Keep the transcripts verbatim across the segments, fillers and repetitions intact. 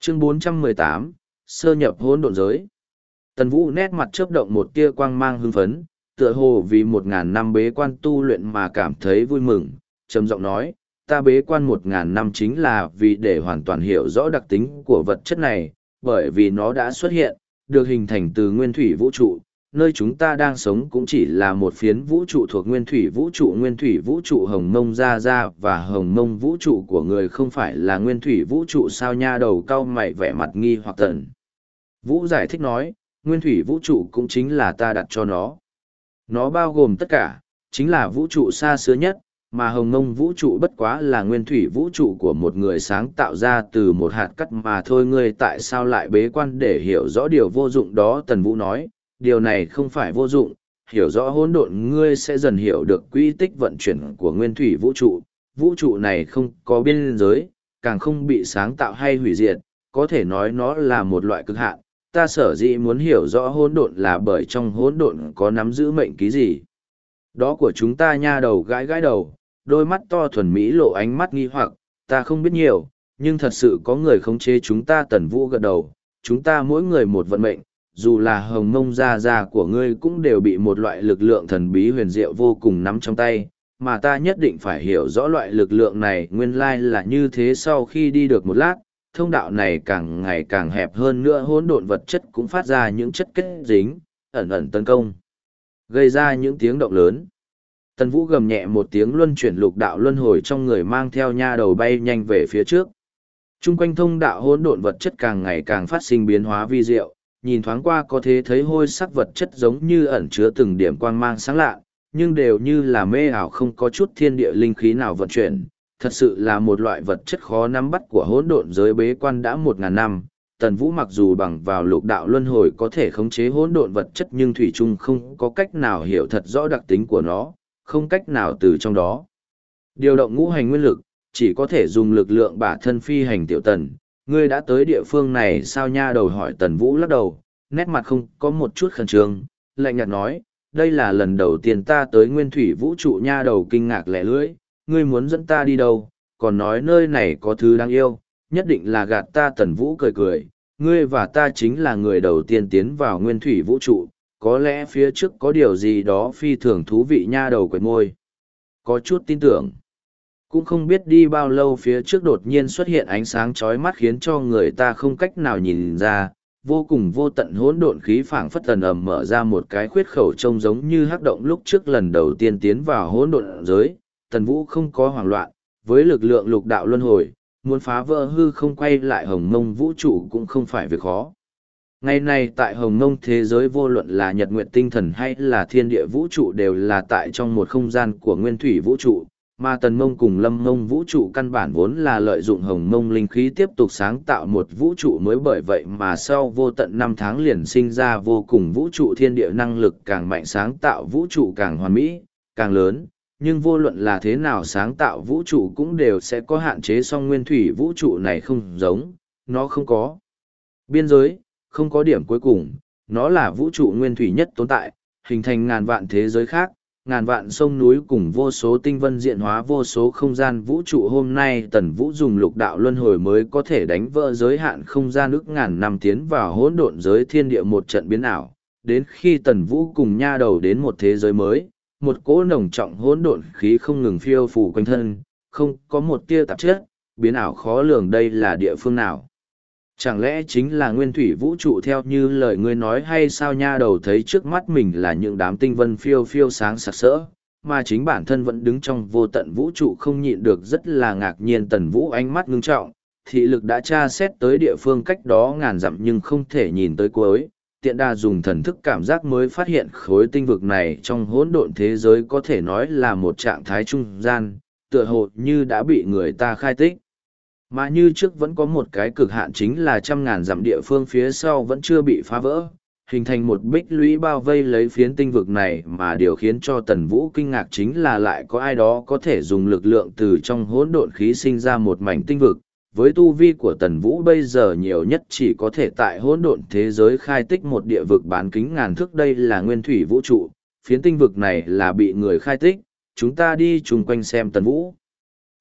Chương bốn trăm mười tám, sơ nhập hỗn độn giới. Tần Vũ nét mặt chớp động một tia quang mang hưng phấn, tựa hồ vì một ngàn năm bế quan tu luyện mà cảm thấy vui mừng, trầm giọng nói, ta bế quan một ngàn năm chính là vì để hoàn toàn hiểu rõ đặc tính của vật chất này, bởi vì nó đã xuất hiện, được hình thành từ nguyên thủy vũ trụ, nơi chúng ta đang sống cũng chỉ là một phiến vũ trụ thuộc nguyên thủy vũ trụ nguyên thủy vũ trụ hồng mông gia gia và hồng mông vũ trụ của người không phải là nguyên thủy vũ trụ sao nha đầu cau mày vẻ mặt nghi hoặc tần. Vũ giải thích nói, nguyên thủy vũ trụ cũng chính là ta đặt cho nó. Nó bao gồm tất cả, chính là vũ trụ xa xưa nhất, mà hồng mông vũ trụ bất quá là nguyên thủy vũ trụ của một người sáng tạo ra từ một hạt cát mà thôi. Ngươi tại sao lại bế quan để hiểu rõ điều vô dụng đó? Tần Vũ nói, điều này không phải vô dụng, hiểu rõ hỗn độn ngươi sẽ dần hiểu được quỹ tích vận chuyển của nguyên thủy vũ trụ. Vũ trụ này không có biên giới, càng không bị sáng tạo hay hủy diệt, có thể nói nó là một loại cực hạn. Ta sở dĩ muốn hiểu rõ hỗn độn là bởi trong hỗn độn có nắm giữ mệnh ký gì. Đó của chúng ta nha đầu gãi gãi đầu, đôi mắt to thuần mỹ lộ ánh mắt nghi hoặc, ta không biết nhiều, nhưng thật sự có người khống chế chúng ta. Tần Vũ gật đầu, chúng ta mỗi người một vận mệnh, dù là hồng mông gia gia của ngươi cũng đều bị một loại lực lượng thần bí huyền diệu vô cùng nắm trong tay, mà ta nhất định phải hiểu rõ loại lực lượng này nguyên lai là như thế. Sau khi đi được một lát, thông đạo này càng ngày càng hẹp hơn nữa, hỗn độn vật chất cũng phát ra những chất kết dính, ẩn ẩn tấn công, gây ra những tiếng động lớn. Tần Vũ gầm nhẹ một tiếng, luân chuyển lục đạo luân hồi trong người mang theo nha đầu bay nhanh về phía trước. Trung quanh thông đạo hỗn độn vật chất càng ngày càng phát sinh biến hóa vi diệu, nhìn thoáng qua có thể thấy hôi sắc vật chất giống như ẩn chứa từng điểm quang mang sáng lạ, nhưng đều như là mê ảo, không có chút thiên địa linh khí nào vận chuyển. Thật sự là một loại vật chất khó nắm bắt của hỗn độn giới. Bế quan đã một ngàn năm, Tần Vũ mặc dù bằng vào lục đạo luân hồi có thể khống chế hỗn độn vật chất nhưng thủy chung không có cách nào hiểu thật rõ đặc tính của nó, không cách nào từ trong đó điều động ngũ hành nguyên lực, chỉ có thể dùng lực lượng bả thân phi hành. Tiểu Tần, ngươi đã tới địa phương này sao? Nha đầu hỏi. Tần Vũ lắc đầu, nét mặt không có một chút khẩn trương, lạnh nhạt nói, đây là lần đầu tiên ta tới nguyên thủy vũ trụ. Nha đầu kinh ngạc lẻ lưỡi, ngươi muốn dẫn ta đi đâu, còn nói nơi này có thứ đáng yêu, nhất định là gạt ta. Tần Vũ cười cười, ngươi và ta chính là người đầu tiên tiến vào nguyên thủy vũ trụ, có lẽ phía trước có điều gì đó phi thường thú vị. Nha đầu quệt môi, có chút tin tưởng. Cũng không biết đi bao lâu phía trước đột nhiên xuất hiện ánh sáng chói mắt khiến cho người ta không cách nào nhìn ra, vô cùng vô tận hỗn độn khí phảng phất tần ầm mở ra một cái khuyết khẩu trông giống như hắc động. Lúc trước lần đầu tiên tiến vào hỗn độn giới, Tần Vũ không có hoảng loạn, với lực lượng lục đạo luân hồi, muốn phá vỡ hư không quay lại hồng mông vũ trụ cũng không phải việc khó. Ngày này tại hồng mông thế giới, vô luận là nhật nguyệt tinh thần hay là thiên địa vũ trụ đều là tại trong một không gian của nguyên thủy vũ trụ, mà tần mông cùng lâm mông vũ trụ căn bản vốn là lợi dụng hồng mông linh khí tiếp tục sáng tạo một vũ trụ mới. Bởi vậy mà sau vô tận năm tháng liền sinh ra vô cùng vũ trụ, thiên địa năng lực càng mạnh sáng tạo vũ trụ càng hoàn mỹ, càng lớn. Nhưng vô luận là thế nào sáng tạo vũ trụ cũng đều sẽ có hạn chế, song nguyên thủy vũ trụ này không giống, nó không có biên giới, không có điểm cuối cùng, nó là vũ trụ nguyên thủy nhất tồn tại, hình thành ngàn vạn thế giới khác, ngàn vạn sông núi cùng vô số tinh vân diện hóa vô số không gian vũ trụ. Hôm nay Tần Vũ dùng lục đạo luân hồi mới có thể đánh vỡ giới hạn không gian ức ngàn năm tiến vào hỗn độn giới thiên địa một trận biến ảo. Đến khi Tần Vũ cùng nha đầu đến một thế giới mới, một cỗ nồng trọng hỗn độn khí không ngừng phiêu phù quanh thân, không có một tia tạp chất, biến ảo khó lường. Đây là địa phương nào? Chẳng lẽ chính là nguyên thủy vũ trụ theo như lời ngươi nói hay sao? Nha đầu thấy trước mắt mình là những đám tinh vân phiêu phiêu sáng sặc sỡ, mà chính bản thân vẫn đứng trong vô tận vũ trụ, không nhịn được rất là ngạc nhiên. Tần Vũ ánh mắt ngưng trọng, thị lực đã tra xét tới địa phương cách đó ngàn dặm nhưng không thể nhìn tới cuối. Tiện đà dùng thần thức cảm giác mới phát hiện khối tinh vực này trong hỗn độn thế giới có thể nói là một trạng thái trung gian, tựa hồ như đã bị người ta khai tích. Mà như trước vẫn có một cái cực hạn, chính là trăm ngàn dặm địa phương phía sau vẫn chưa bị phá vỡ, hình thành một bích lũy bao vây lấy phiến tinh vực này. Mà điều khiến cho Tần Vũ kinh ngạc chính là lại có ai đó có thể dùng lực lượng từ trong hỗn độn khí sinh ra một mảnh tinh vực. Với tu vi của Tần Vũ bây giờ nhiều nhất chỉ có thể tại hỗn độn thế giới khai tích một địa vực bán kính ngàn thước. Đây là nguyên thủy vũ trụ, phiến tinh vực này là bị người khai tích, chúng ta đi chung quanh xem. Tần Vũ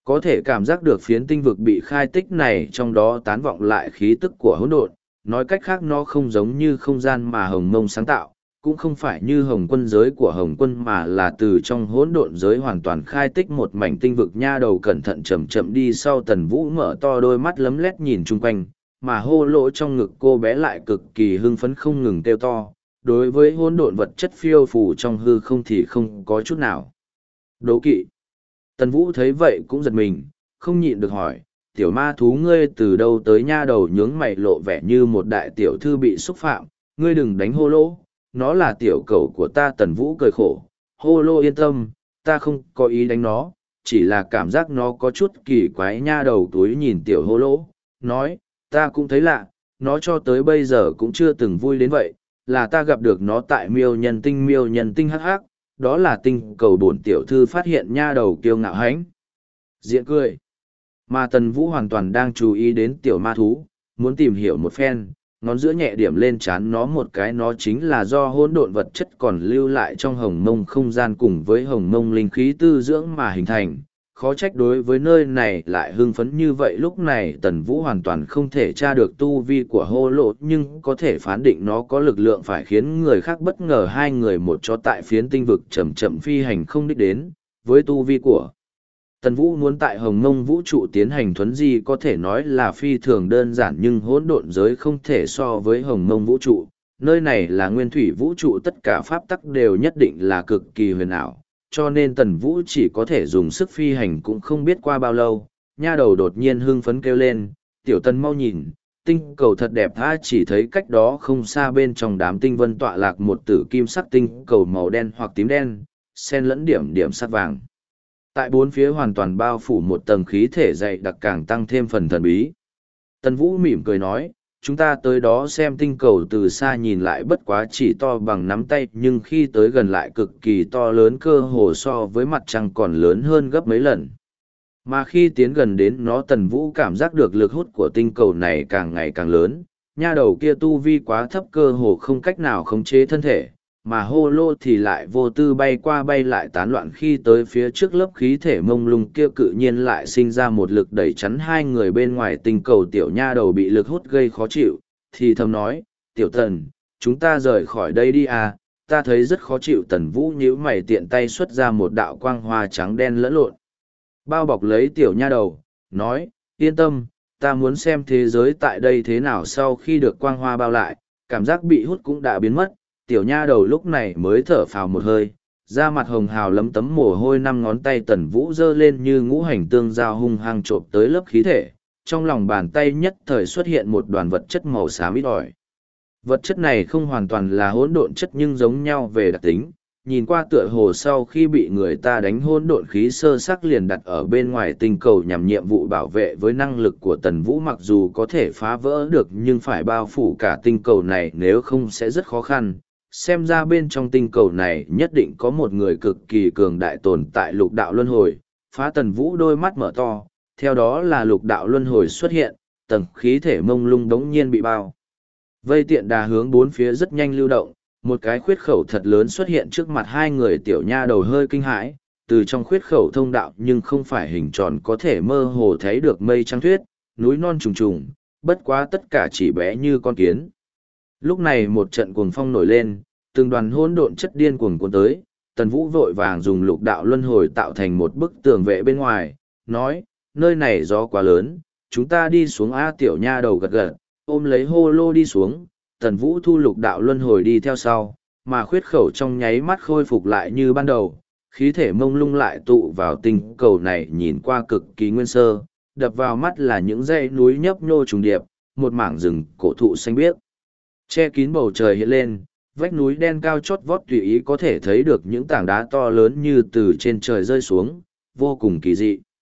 Có thể cảm giác được phiến tinh vực bị khai tích này trong đó tán vọng lại khí tức của hỗn độn, nói cách khác nó không giống như không gian mà Hồng Mông sáng tạo, cũng không phải như Hồng Quân giới của Hồng Quân mà là từ trong hỗn độn giới hoàn toàn khai tích một mảnh tinh vực. Nha đầu cẩn thận chậm chậm đi sau Tần Vũ, mở to đôi mắt lấm lét nhìn chung quanh, mà hô lỗ trong ngực cô bé lại cực kỳ hưng phấn không ngừng kêu to. Đối với hỗn độn vật chất phiêu phù trong hư không thì không có chút nào đố kỵ. Tần Vũ thấy vậy cũng giật mình, không nhịn được hỏi, tiểu ma thú ngươi từ đâu tới? Nha đầu nhướng mày lộ vẻ như một đại tiểu thư bị xúc phạm, ngươi đừng đánh hô lỗ, nó là tiểu cẩu của ta. Tần Vũ cười khổ, hô lỗ yên tâm, ta không có ý đánh nó, chỉ là cảm giác nó có chút kỳ quái. Nha đầu túi nhìn tiểu hô lỗ, nói, ta cũng thấy lạ, nó cho tới bây giờ cũng chưa từng vui đến vậy, là ta gặp được nó tại miêu nhân tinh. Miêu nhân tinh hắc hắc, đó là tinh cầu bổn tiểu thư phát hiện. Nha đầu kiêu ngạo hãnh diện cười, mà Tần Vũ hoàn toàn đang chú ý đến tiểu ma thú, muốn tìm hiểu một phen, ngón giữa nhẹ điểm lên trán nó một cái. Nó chính là do hỗn độn vật chất còn lưu lại trong hồng mông không gian cùng với hồng mông linh khí tư dưỡng mà hình thành, khó trách đối với nơi này lại hưng phấn như vậy. Lúc này Tần Vũ hoàn toàn không thể tra được tu vi của hô lỗ, nhưng có thể phán định nó có lực lượng phải khiến người khác bất ngờ. Hai người một cho tại phiến tinh vực chậm chậm phi hành không đích đến. Với tu vi của Tần Vũ muốn tại hồng mông vũ trụ tiến hành thuấn di có thể nói là phi thường đơn giản, nhưng hỗn độn giới không thể so với hồng mông vũ trụ. Nơi này là nguyên thủy vũ trụ, tất cả pháp tắc đều nhất định là cực kỳ huyền ảo, cho nên Tần Vũ chỉ có thể dùng sức phi hành. Cũng không biết qua bao lâu, nha đầu đột nhiên hưng phấn kêu lên, tiểu Tần mau nhìn, tinh cầu thật đẹp tha. Chỉ thấy cách đó không xa bên trong đám tinh vân tọa lạc một tử kim sắc tinh cầu màu đen hoặc tím đen, xen lẫn điểm điểm sắc vàng. Tại bốn phía hoàn toàn bao phủ một tầng khí thể dày đặc, càng tăng thêm phần thần bí. Tần Vũ mỉm cười nói, chúng ta tới đó xem. Tinh cầu từ xa nhìn lại bất quá chỉ to bằng nắm tay, nhưng khi tới gần lại cực kỳ to lớn, cơ hồ so với mặt trăng còn lớn hơn gấp mấy lần. Mà khi tiến gần đến nó, Tần Vũ cảm giác được lực hút của tinh cầu này càng ngày càng lớn. Nha đầu kia tu vi quá thấp, cơ hồ không cách nào khống chế thân thể, mà hô lô thì lại vô tư bay qua bay lại tán loạn. Khi tới phía trước lớp khí thể mông lung kia, cự nhiên lại sinh ra một lực đẩy chắn hai người bên ngoài tinh cầu. Tiểu nha đầu bị lực hút gây khó chịu, thì thầm nói, tiểu Tần, chúng ta rời khỏi đây đi à, ta thấy rất khó chịu. Tần Vũ nhíu mày, tiện tay xuất ra một đạo quang hoa trắng đen lẫn lộn, bao bọc lấy tiểu nha đầu, nói, yên tâm, ta muốn xem thế giới tại đây thế nào. Sau khi được quang hoa bao lại, cảm giác bị hút cũng đã biến mất. Tiểu nha đầu lúc này mới thở phào một hơi, da mặt hồng hào lấm tấm mồ hôi. Năm ngón tay Tần Vũ giơ lên như ngũ hành tương giao, hung hăng trộm tới lớp khí thể. Trong lòng bàn tay nhất thời xuất hiện một đoàn vật chất màu xám ít ỏi. Vật chất này không hoàn toàn là hỗn độn chất nhưng giống nhau về đặc tính, nhìn qua tựa hồ sau khi bị người ta đánh hỗn độn khí sơ sắc liền đặt ở bên ngoài tinh cầu nhằm nhiệm vụ bảo vệ. Với năng lực của Tần Vũ mặc dù có thể phá vỡ được nhưng phải bao phủ cả tinh cầu này nếu không sẽ rất khó khăn. Xem ra bên trong tinh cầu này nhất định có một người cực kỳ cường đại tồn tại. Lục đạo luân hồi, phá. Tần Vũ đôi mắt mở to, theo đó là lục đạo luân hồi xuất hiện, tầng khí thể mông lung đống nhiên bị bao vây, tiện đà hướng bốn phía rất nhanh lưu động. Một cái khuyết khẩu thật lớn xuất hiện trước mặt hai người. Tiểu nha đầu hơi kinh hãi, từ trong khuyết khẩu thông đạo nhưng không phải hình tròn, có thể mơ hồ thấy được mây trắng tuyết, núi non trùng trùng, bất quá tất cả chỉ bé như con kiến. Lúc này một trận cuồng phong nổi lên, từng đoàn hỗn độn chất điên cuồng cuốn tới. Tần Vũ vội vàng dùng lục đạo luân hồi tạo thành một bức tường vệ bên ngoài, nói, nơi này gió quá lớn, chúng ta đi xuống a. Tiểu nha đầu gật gật, ôm lấy hô lô đi xuống. Tần Vũ thu lục đạo luân hồi đi theo sau, mà khuyết khẩu trong nháy mắt khôi phục lại như ban đầu. Khí thể mông lung lại tụ vào tinh cầu này, nhìn qua cực kỳ nguyên sơ, đập vào mắt là những dãy núi nhấp nhô trùng điệp, một mảng rừng cổ thụ xanh biếc che kín bầu trời hiện lên. Vách núi đen cao chót vót tùy ý có thể thấy được những tảng đá to lớn như từ trên trời rơi xuống, vô cùng kỳ dị.